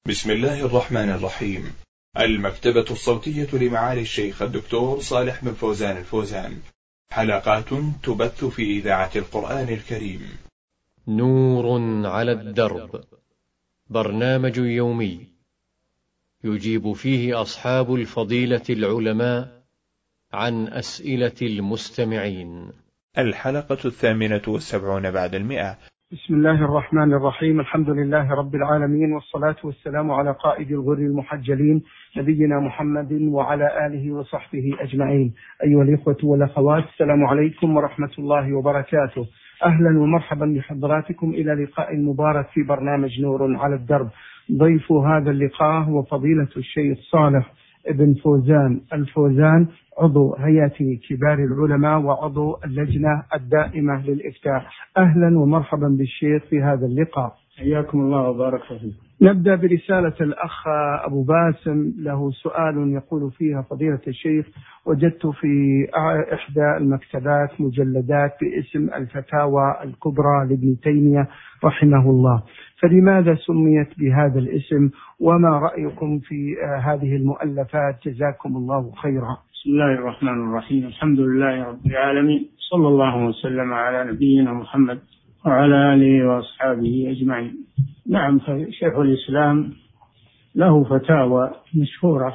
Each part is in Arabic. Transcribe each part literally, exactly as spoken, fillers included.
بسم الله الرحمن الرحيم. المكتبة الصوتية لمعالي الشيخ الدكتور صالح بن فوزان الفوزان، حلقات تبث في إذاعة القرآن الكريم. نور على الدرب، برنامج يومي يجيب فيه أصحاب الفضيلة العلماء عن أسئلة المستمعين. الحلقة الثامنة والسبعون بعد المئة. بسم الله الرحمن الرحيم. الحمد لله رب العالمين، والصلاة والسلام على قائد الغر المحجلين نبينا محمد وعلى آله وصحبه أجمعين. أيها الإخوة والأخوات، السلام عليكم ورحمة الله وبركاته. أهلا ومرحبا بحضراتكم إلى لقاء مبارك في برنامج نور على الدرب. ضيف هذا اللقاء هو فضيلة الشيخ صالح بن فوزان الفوزان، عضو هيئة كبار العلماء وعضو اللجنة الدائمة للإفتاء. أهلا ومرحبا بالشيخ في هذا اللقاء. حياكم الله وبارك فيكم. نبدأ برسالة الأخ أبو باسم، له سؤال يقول فيها: فضيلة الشيخ، وجدت في إحدى المكتبات مجلدات باسم الفتاوى الكبرى لابن تيمية رحمه الله، فلماذا سميت بهذا الاسم؟ وما رأيكم في هذه المؤلفات؟ جزاكم الله خيرا. بسم الله الرحمن الرحيم. الحمد لله رب العالمين، صلى الله وسلم على نبينا محمد وعلى آله وأصحابه أجمعين. نعم، شيخ الإسلام له فتاوى مشهورة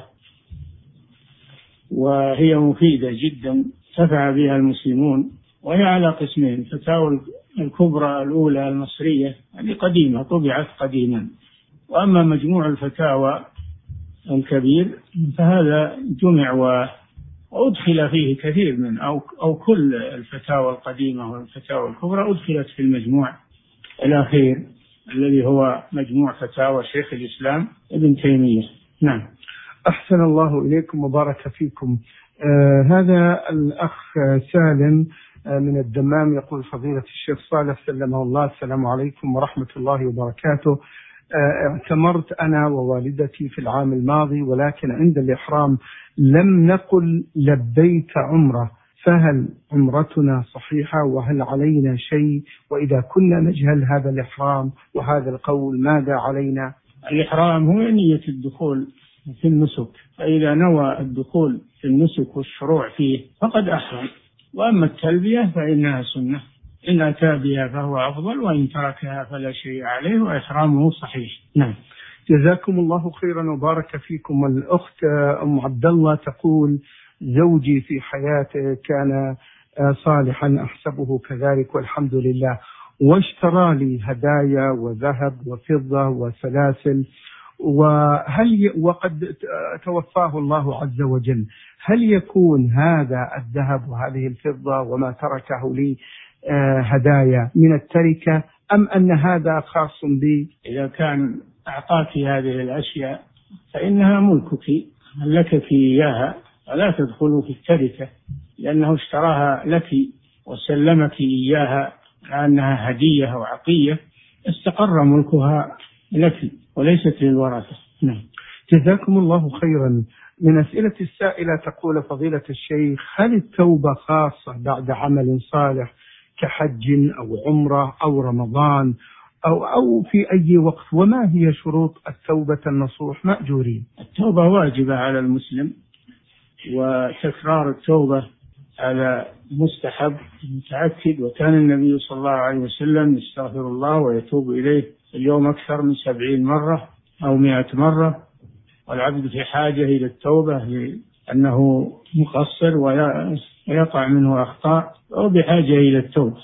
وهي مفيدة جدا تفع بها المسلمون، وهي على قسمين: الفتاوى الكبرى الأولى المصرية هذه قديمة طبعت قديما، وأما مجموع الفتاوى الكبير فهذا جمع وأدخل فيه كثير من أو, أو كل الفتاوى القديمة والفتاوى الكبرى أدخلت في المجموع الأخير الذي هو مجموع فتاوى شيخ الإسلام ابن تيمية. نعم. أحسن الله إليكم وبارك فيكم. آه هذا الأخ سالم آه من الدمام يقول: فضيلة الشيخ صالح سلمه الله، السلام عليكم ورحمة الله وبركاته. اعتمرت أنا ووالدتي في العام الماضي، ولكن عند الإحرام لم نقل لبيك عمرة، فهل عمرتنا صحيحة وهل علينا شيء؟ وإذا كنا نجهل هذا الإحرام وهذا القول ماذا علينا؟ الإحرام هو نية الدخول في النسك، فإذا نوى الدخول في النسك والشروع فيه فقد أحرم، وأما التلبية فإنها سنة، إن أتى بها فهو أفضل، وإن تركها فلا شيء عليه وإحرامه صحيح. نعم. جزاكم الله خيرا وبارك فيكم. الأخت أم عبد الله تقول: زوجي في حياته كان صالحا أحسبه كذلك والحمد لله، واشترى لي هدايا وذهب وفضة وسلاسل، وهل وقد توفاه الله عز وجل، هل يكون هذا الذهب وهذه الفضة وما تركه لي هدايا من التركة، أم أن هذا خاص بي؟ إذا كان أعطاك هذه الأشياء فإنها ملكك، لك في إياها، فلا تدخل في التركة، لأنه اشتراها لك وسلمك إياها لأنها هدية أو عطية، استقر ملكها لك وليست للورثة. نعم. جزاكم الله خيرا. من أسئلة السائلة تقول: فضيلة الشيخ، هل التوبة خاصة بعد عمل صالح كحج أو عمرة أو رمضان أو أو في أي وقت؟ وما هي شروط التوبة النصوح مأجورين؟ التوبة واجبة على المسلم، وتكرار التوبة على مستحب متأكد، وكان النبي صلى الله عليه وسلم يستغفر الله ويتوب إليه في اليوم أكثر من سبعين مرة أو مئة مرة، والعبد في حاجة إلى التوبة لأنه مقصر ويقع منه أخطاء، أو بحاجة إلى التوبة.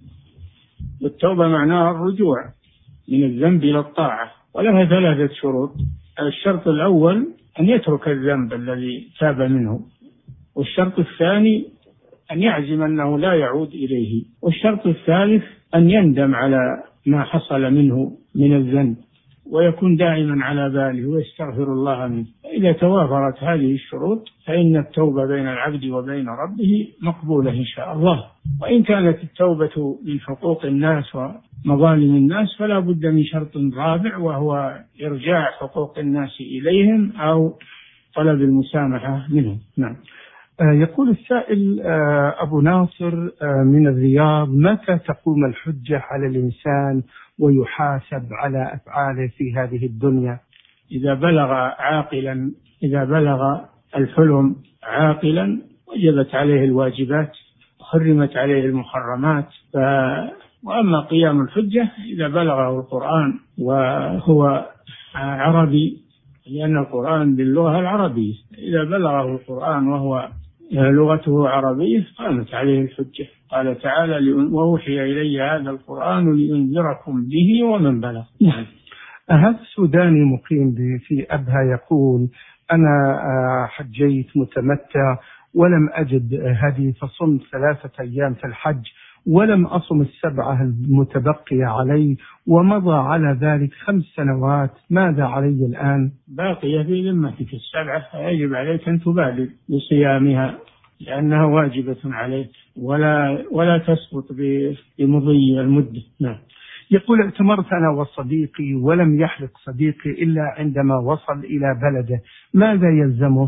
والتوبة معناها الرجوع من الذنب إلى الطاعة، ولها ثلاثة شروط. الشرط الأول أن يترك الذنب الذي تاب منه، والشرط الثاني أن يعزم أنه لا يعود إليه، والشرط الثالث أن يندم على ما حصل منه من الذنب ويكون دائما على باله ويستغفر الله منه. إذا توافرت هذه الشروط فإن التوبة بين العبد وبين ربه مقبولة إن شاء الله. وإن كانت التوبة من حقوق الناس ومظالم الناس فلا بد من شرط رابع، وهو إرجاع حقوق الناس إليهم أو طلب المسامحة منهم. نعم. يقول السائل أبو ناصر من الرياض: متى تقوم الحجة على الإنسان ويحاسب على أفعاله في هذه الدنيا؟ إذا بلغ عاقلا إذا بلغ الحلم عاقلا وجبت عليه الواجبات وحرمت عليه المحرمات. ف... وأما قيام الحجة إذا بلغه القرآن وهو عربي، لأن القرآن باللغة العربية، إذا بلغه القرآن وهو لغته عربية قامت عليه الحجة. قال تعالى: وأوحي إلي هذا القرآن لأنذركم به ومن بلغ. هذا السوداني مقيم في أبها يقول: أنا حجيت متمتع ولم أجد هدي فصمت ثلاثة أيام في الحج ولم أصم السبعة المتبقية علي ومضى على ذلك خمس سنوات، ماذا علي الآن؟ باقية في ذمتك السبعة، فيجب عليك أن تبادر بصيامها لأنها واجبة عليك ولا ولا تسقط بمضي المدة. نعم. يقول: اعتمرت أنا وصديقي ولم يحلق صديقي إلا عندما وصل إلى بلده، ماذا يلزمه؟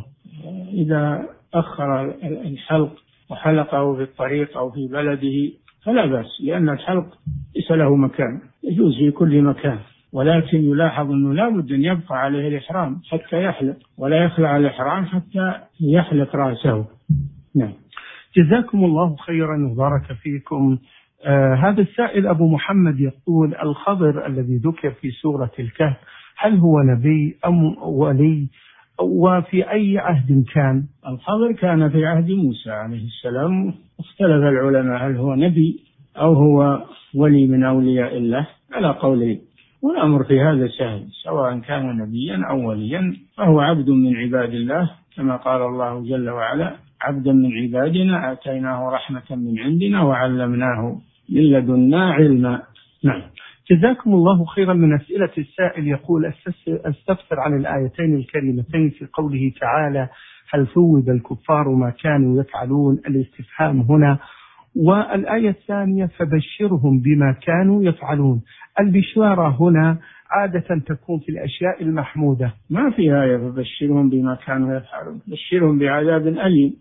إذا أخر الحلق وحلقه في الطريق أو في بلده فلا بأس، لأن الحلق ليس له مكان، يجوز في كل مكان، ولكن يلاحظ أنه لا بد أن يبقى عليه الإحرام حتى يحلق، ولا يخلع الإحرام حتى يحلق رأسه. نعم. جزاكم الله خيرا وبارك فيكم. آه هذا السائل أبو محمد يقول: الخضر الذي ذكر في سورة الكهف هل هو نبي أم ولي، وفي أي عهد كان؟ الخضر كان في عهد موسى عليه السلام، اختلف العلماء هل هو نبي أو هو ولي من أولياء الله على قولين، والأمر في هذا سهل، سواء كان نبيا أو وليا فهو عبد من عباد الله، كما قال الله جل وعلا: عبدا من عبادنا آتيناه رحمة من عندنا وعلمناه من لدنا علما. نعم. جزاكم الله خيرا. من أسئلة السائل يقول: أستفسر عن الآيتين الكريمتين في قوله تعالى: هل ثوب الكفار ما كانوا يفعلون، الاستفهام هنا، والآية الثانية: فبشرهم بما كانوا يفعلون. البشارة هنا عادة تكون في الأشياء المحمودة، ما في آية فبشرهم بما كانوا يفعلون، بشرهم بعذاب أليم.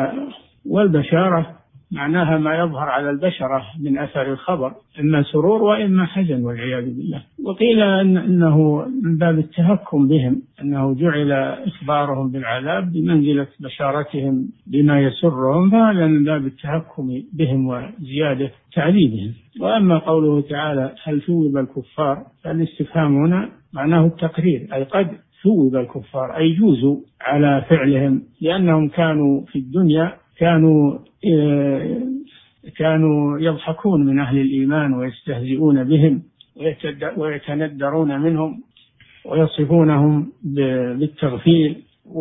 والبشارة معناها ما يظهر على البشرة من أثر الخبر، إما سرور وإما حزن والعياذ بالله. وقيل إن إنه من باب التهكم بهم، أنه جعل إخبارهم بالعذاب بمنزلة بشارتهم بما يسرهم، فهذا من باب التهكم بهم وزيادة تعذيبهم. وأما قوله تعالى: هل ثوب الكفار، فالاستفهام هنا معناه التقرير، أي قد ثوب الكفار، أي جوزوا على فعلهم، لأنهم كانوا في الدنيا كانوا كانوا يضحكون من أهل الإيمان ويستهزئون بهم ويتندرون منهم ويصفونهم بالتغفيل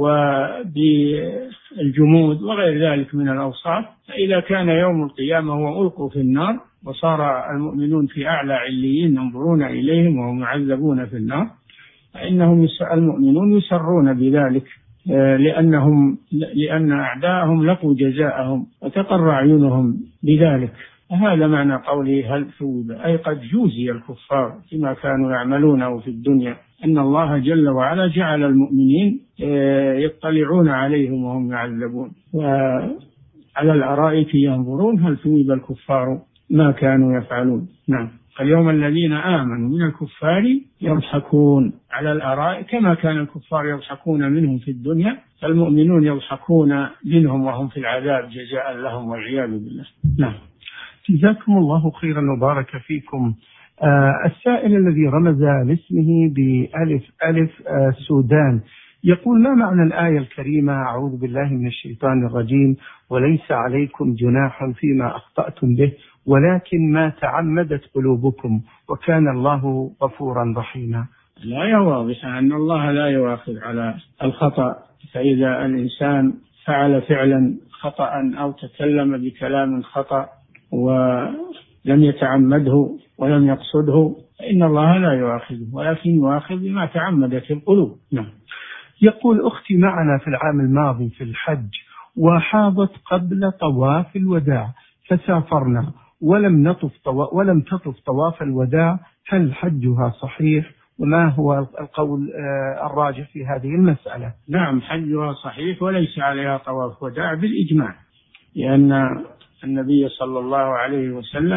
وبالجمود وغير ذلك من الأوصاف. فإذا كان يوم القيامة وألقوا في النار وصار المؤمنون في أعلى عليين ينظرون إليهم وهم يعذبون في النار، فإنهم المؤمنون يسرون بذلك، لأنهم لأن أعداءهم لقوا جزاءهم وتقر أعينهم بذلك. هذا معنى قوله هل ثوب، أي قد جوزي الكفار فيما كانوا يعملونه في الدنيا، أن الله جل وعلا جعل المؤمنين يطلعون عليهم وهم يعذبون وعلى الأرائك ينظرون هل ثوب الكفار ما كانوا يفعلون. نعم. اليوم الذين آمنوا من الكفار يضحكون على الأرائك كما كان الكفار يضحكون منهم في الدنيا، فالمؤمنون يضحكون منهم وهم في العذاب جزاء لهم والعياذ بالله. نعم. جزاكم الله خيرا وبارك فيكم. آه السائل الذي رمز لاسمه بألف ألف آه سودان يقول: ما معنى الآية الكريمة أعوذ بالله من الشيطان الرجيم وليس عليكم جناح فيما أخطأتم به ولكن ما تعمدت قلوبكم وكان الله غفورا رحيما؟ الآية واضحة أن الله لا يؤاخذ على الخطأ، فإذا الإنسان فعل فعلا خطأ أو تكلم بكلام خطأ ولم يتعمده ولم يقصده فإن الله لا يؤاخذه، ولكن يؤاخذ بما تعمدت القلوب. نعم. يقول: أختي معنا في العام الماضي في الحج وحاضت قبل طواف الوداع فسافرنا ولم نطف طو... ولم تطف طواف الوداع، هل حجها صحيح؟ وما هو القول الراجح في هذه المسألة؟ نعم، حجها صحيح وليس عليها طواف وداع بالإجماع، لأن النبي صلى الله عليه وسلم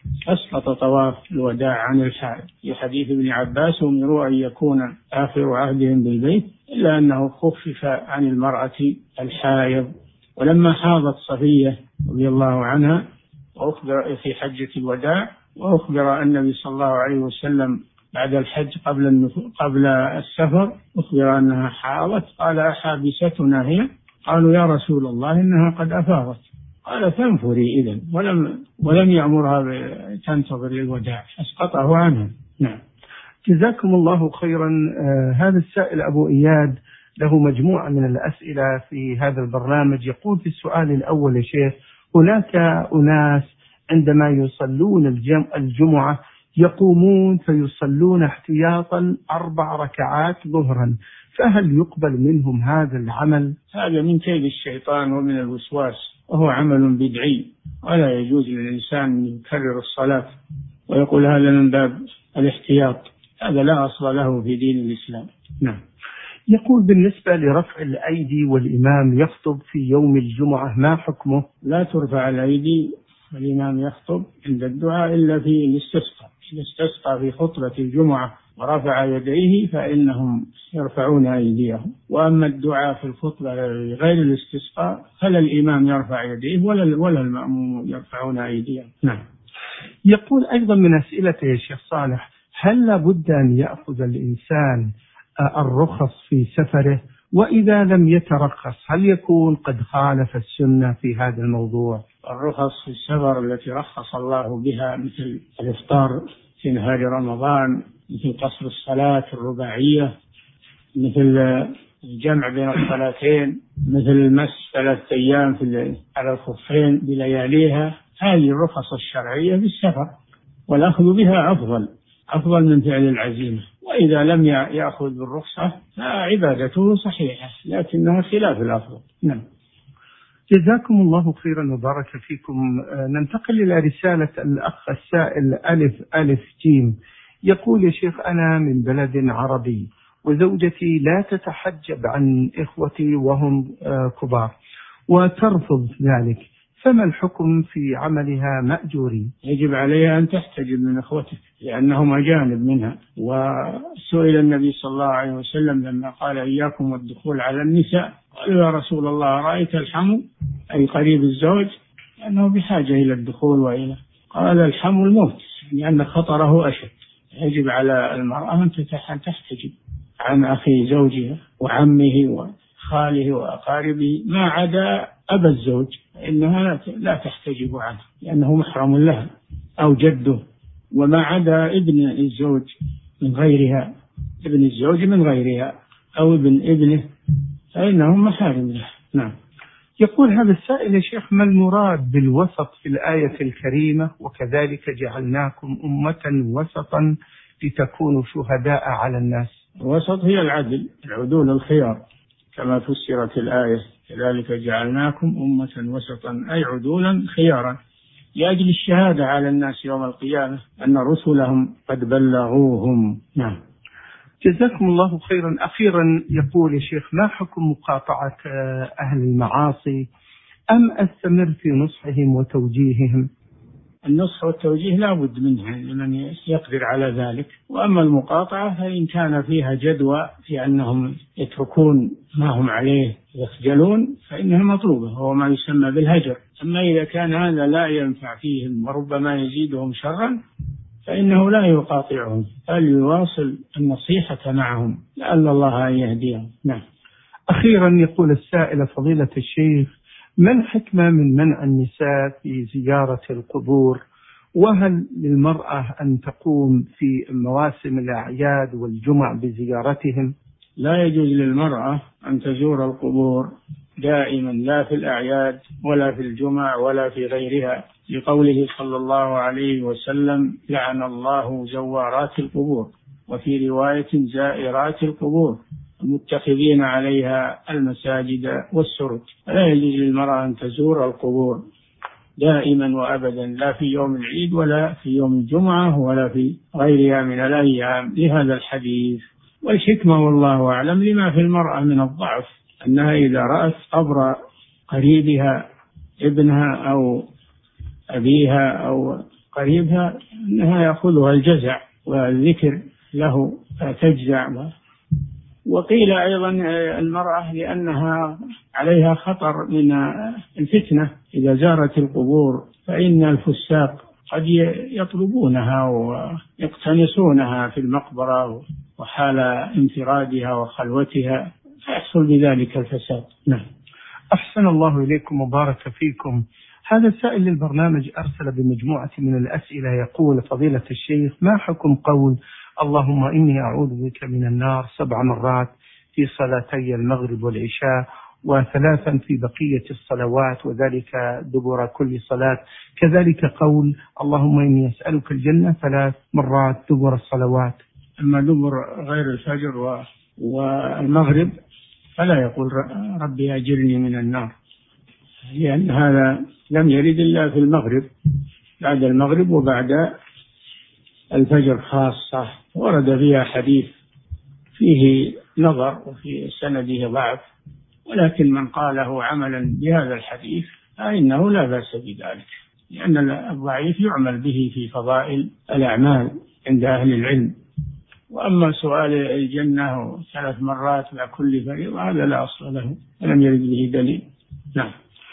أسقط طواف الوداع عن الحائض في حديث ابن عباس: أمروا أن يكون آخر عهدهم بالبيت، إلا أنه خفف عن المرأة الحائض. ولما حاضت صفية رضي الله عنها وأخبر في حجة الوداع، وأخبر النبي صلى الله عليه وسلم بعد الحج قبل قبل السفر، أخبر أنها حاضت، قال: أحابستنا هي؟ قالوا: يا رسول الله إنها قد أفاضت. قال: فانفري إذن، ولم ولم يأمرها تنتظر الوداع، أسقطه عنها. نعم. جزاكم الله خيرا. آه هذا السائل أبو إياد له مجموعة من الأسئلة في هذا البرنامج. يقول في السؤال الأول: يا شيخ، هناك أناس عندما يصلون الجمعة يقومون فيصلون احتياطا أربع ركعات ظهرا، فهل يقبل منهم هذا العمل؟ هذا من كيد الشيطان ومن الوسواس، وهو عمل بدعي، ولا يجوز للإنسان أن يكرر الصلاة ويقول هذا من باب الاحتياط. هذا لا أصل له في دين الإسلام. نعم. يقول: بالنسبة لرفع الأيدي والإمام يخطب في يوم الجمعة ما حكمه؟ لا ترفع الأيدي والإمام يخطب عند الدعاء إلا في الاستسقاء. إذا استسقى في خطبة الجمعة ورفع يديه فإنهم يرفعون أيديهم. وأما الدعاء في الخطبة غير الاستسقاء فلا الإمام يرفع يديه ولا ولا المأموم يرفعون أيديهم. نعم. يقول أيضا من أسئلته يا شيخ صالح: هل لابد أن يأخذ الإنسان الرخص في سفره؟ وإذا لم يترخص هل يكون قد خالف السنة في هذا الموضوع؟ الرخص في السفر التي رخص الله بها مثل الإفطار في نهار رمضان، مثل قصر الصلاة الرباعية، مثل الجمع بين الصلاتين، مثل المس ثلاثة أيام في على الخفين بلياليها، هذه الرخص الشرعية في السفر، والأخذ بها أفضل أفضل من فعل العزيمة. وإذا لم يأخذ بالرخصة فعبادته صحيحة لكنها خلاف الأفضل. نعم. جزاكم الله خيرا وبارك فيكم. ننتقل إلى رسالة الأخ السائل ألف ألف جيم. يقول: يا شيخ، أنا من بلد عربي وزوجتي لا تتحجب عن إخوتي وهم كبار وترفض ذلك، فما الحكم في عملها مأجورين؟ يجب عليها أن تحتجب من أخوتك لأنهم أجانب منها. وسئل النبي صلى الله عليه وسلم لما قال: إياكم والدخول على النساء، قالوا: يا رسول الله رأيت الحمو أي قريب الزوج لأنه بحاجة إلى الدخول وإلى، قال: الحمو الموت، لأن خطره أشد. يجب على المرأة أن تحتجب عن أخي زوجها وعمه وخاله وأقاربه ما عدا أبا الزوج، إنها لا تحتجب عنه لأنه محرم لها أو جده، وما عدا ابن الزوج من غيرها، ابن الزوج من غيرها أو ابن ابنه فإنهم محارم له. نعم. يقول هذا السائل: يا شيخ، ما المراد بالوسط في الآية الكريمة وكذلك جعلناكم أمة وسطا لتكونوا شهداء على الناس؟ الوسط هي العدل، العدول الخيار كما فسرت الآية: كذلك جعلناكم أمة وسطا أي عدولا خيارا لأجل الشهادة على الناس يوم القيامة أن رسلهم قد بلغوهم. نعم. جزاكم الله خيرا. أخيرا يقول: يا شيخ، ما حكم مقاطعة أهل المعاصي؟ أم أستمر في نصحهم وتوجيههم؟ النصح والتوجيه لا بد منها لمن يقدر على ذلك، وأما المقاطعة فإن كان فيها جدوى في أنهم يتركون ما هم عليه يخجلون فإنها مطلوبة، وهو ما يسمى بالهجر. أما إذا كان هذا لا ينفع فيهم وربما يزيدهم شرا فإنه لا يقاطعهم، بل يواصل النصيحة معهم لعل الله أن يهديهم. نعم. أخيرا يقول السائل: فضيلة الشيخ، ما الحكمة من منع النساء في زيارة القبور؟ وهل للمرأة أن تقوم في مواسم الأعياد والجمع بزيارتهم؟ لا يجوز للمرأة أن تزور القبور دائما، لا في الأعياد ولا في الجمع ولا في غيرها، لقوله صلى الله عليه وسلم: لعن الله زوارات القبور، وفي رواية زائرات القبور المتخذين عليها المساجد والسرج. لا يجوز للمرأة أن تزور القبور دائما وأبدا، لا في يوم العيد ولا في يوم الجمعة ولا في غيرها من الأيام، لهذا الحديث. والحكمة والله أعلم لما في المرأة من الضعف، أنها إذا رأت قبر قريبها ابنها أو أبيها أو قريبها أنها يأخذها الجزع والذكر له تجزع. وقيل أيضا المرأة لأنها عليها خطر من الفتنة إذا زارت القبور، فإن الفساق قد يطلبونها ويقتنصونها في المقبرة وحال انفرادها وخلوتها، فيحصل بذلك الفساد. نعم. أحسن الله إليكم وبارك فيكم. هذا سائل للبرنامج أرسل بمجموعة من الأسئلة يقول: فضيلة الشيخ، ما حكم قول اللهم إني أعوذ بك من النار سبع مرات في صلاتي المغرب والعشاء، وثلاثا في بقية الصلوات، وذلك دبر كل صلاة؟ كذلك قول اللهم إني أسألك الجنة ثلاث مرات دبر الصلوات. أما دبر غير الفجر والمغرب فلا يقول ربي أجرني من النار، لأن هذا لم يرد إلا في المغرب، بعد المغرب وبعد الفجر خاصة، ورد فيها حديث فيه نظر وفي سنده ضعف، ولكن من قاله عملا بهذا الحديث فإنه لا بأس بذلك، لأن الضعيف يعمل به في فضائل الأعمال عند أهل العلم. وأما سؤال الجنة ثلاث مرات مع كل فريضة هذا لا أصل له ولم يرد به دليل. نعم.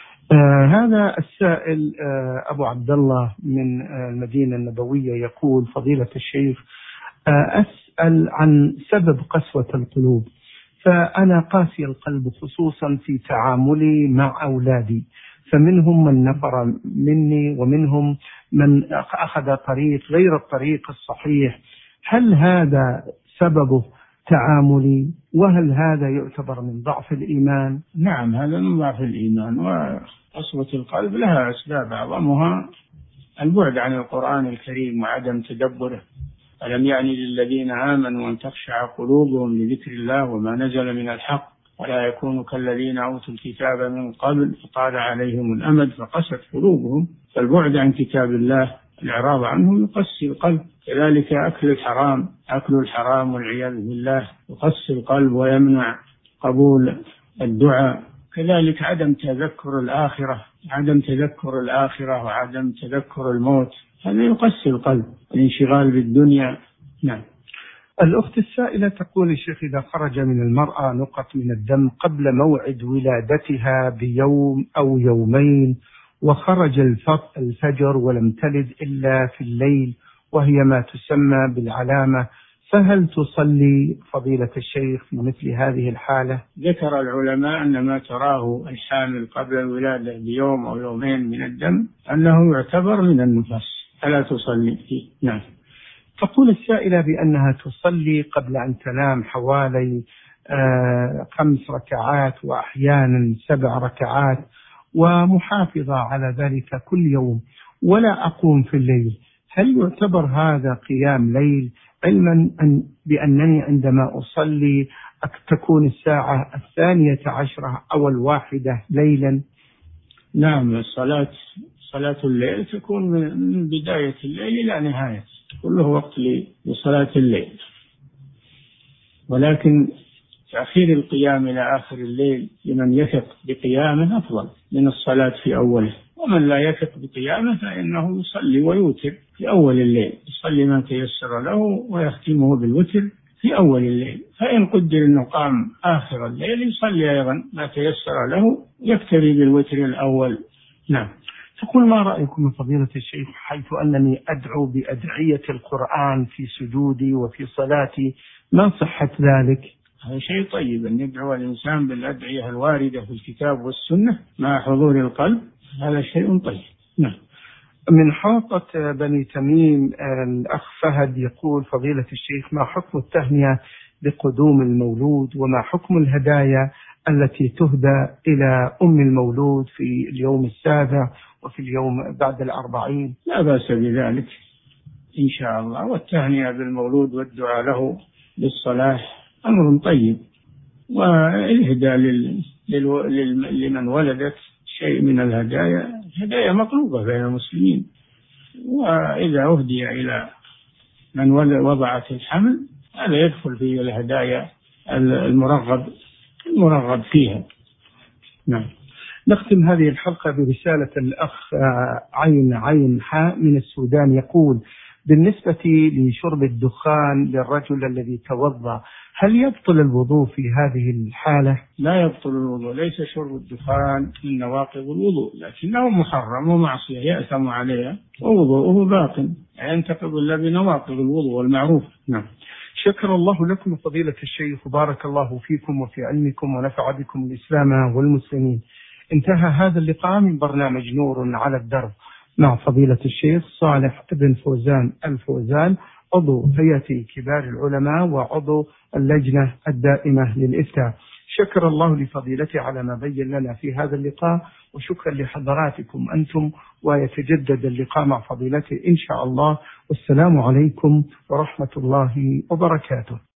آه هذا السائل آه أبو عبد الله من آه المدينة النبوية يقول: فضيلة الشيخ، آه أسأل عن سبب قسوة القلوب، فأنا قاسي القلب خصوصا في تعاملي مع أولادي، فمنهم من نفر مني ومنهم من أخذ طريق غير الطريق الصحيح. هل هذا سببه تعاملي؟ وهل هذا يعتبر من ضعف الإيمان؟ نعم، هذا من ضعف الإيمان. وقسوة القلب لها أسباب، أعظمها البعد عن القرآن الكريم وعدم تدبره. ألم يعني للذين آمنوا أن تخشع قلوبهم لذكر الله وما نزل من الحق ولا يكونوا كالذين أوتوا الكتاب من قبل فطال عليهم الأمد فقست قلوبهم. فالبعد عن كتاب الله، الإعراض عنه، يقسي القلب. كذلك أكل الحرام أكل الحرام والعياذ بالله يقسي القلب ويمنع قبول الدعاء. كذلك عدم تذكر الآخرة عدم تذكر الآخرة وعدم تذكر الموت، هذا يقسي القلب، الانشغال بالدنيا. نعم. الأخت السائلة تقول: الشيخ، إذا خرج من المرأة نقط من الدم قبل موعد ولادتها بيوم أو يومين، وخرج الفجر ولم تلد إلا في الليل وهي ما تسمى بالعلامة، فهل تصلي فضيلة الشيخ في مثل هذه الحالة؟ ذكر العلماء أن ما تراه الحامل قبل الولادة بيوم أو يومين من الدم أنه يعتبر من النفاس، فلا تصلي فيه. نعم. تقول السائلة بأنها تصلي قبل أن تنام حوالي آه خمس ركعات وأحيانا سبع ركعات، ومحافظة على ذلك كل يوم، ولا أقوم في الليل. هل يعتبر هذا قيام ليل، علما أن بأنني عندما أصلي تكون الساعة الثانية عشرة أو الواحدة ليلا؟ نعم، الصلاة صلاة الليل تكون من بداية الليل إلى نهاية، كله وقت لصلاة الليل، ولكن تأخير القيام إلى آخر الليل لمن يثق بقيامه أفضل من الصلاة في أوله. ومن لا يثق بقيامه فإنه يصلي ويوتر في أول الليل، يصلي ما تيسر له ويختمه بالوتر في أول الليل. فإن قدر أنه قام آخر الليل يصلي أيضا ما تيسر له، يكتفي بالوتر الأول. نعم. تقول: ما رأيكم من فضيلة الشيخ حيث أنني أدعو بأدعية القرآن في سجودي وفي صلاتي، ما صحة ذلك؟ هذا شيء طيب أن يدعو الإنسان بالأدعية الواردة في الكتاب والسنة مع حضور القلب، هذا شيء طيب. نعم. من حاطة بني تميم الأخ فهد يقول: فضيلة الشيخ، ما حكم التهنئة بقدوم المولود، وما حكم الهدايا التي تهدى إلى أم المولود في اليوم السابع وفي اليوم بعد الأربعين؟ لا بأس بذلك إن شاء الله، والتهنئة بالمولود والدعاء له بالصلاح أمر طيب، والإهداء لل... لل... لمن ولدت شيء من الهدايا هدايا مطلوبة بين المسلمين، وإذا أهدي إلى من وضعت الحمل هذا يدخل في الهدايا المرغب المرغب فيها. نعم. نختم هذه الحلقة برسالة الأخ عين عين حاء من السودان، يقول: بالنسبة لشرب الدخان للرجل الذي توضأ، هل يبطل الوضوء في هذه الحالة؟ لا يبطل الوضوء، ليس شرب الدخان من نواقض الوضوء، لكنه محرم ومعصية يأثم عليها ووضوءه باق، لا ينتقض إلا بنواقض الوضوء والمعروف. نعم. شكر الله لكم فضيلة الشيخ، وبارك الله فيكم وفي علمكم ونفع بكم الإسلام والمسلمين. انتهى هذا اللقاء من برنامج نور على الدرب مع فضيلة الشيخ صالح بن فوزان الفوزان، عضو هيئة كبار العلماء وعضو اللجنة الدائمة للإفتاء. شكر الله لفضيلته على ما بين لنا في هذا اللقاء، وشكرا لحضراتكم أنتم، ويتجدد اللقاء مع فضيلته إن شاء الله. والسلام عليكم ورحمة الله وبركاته.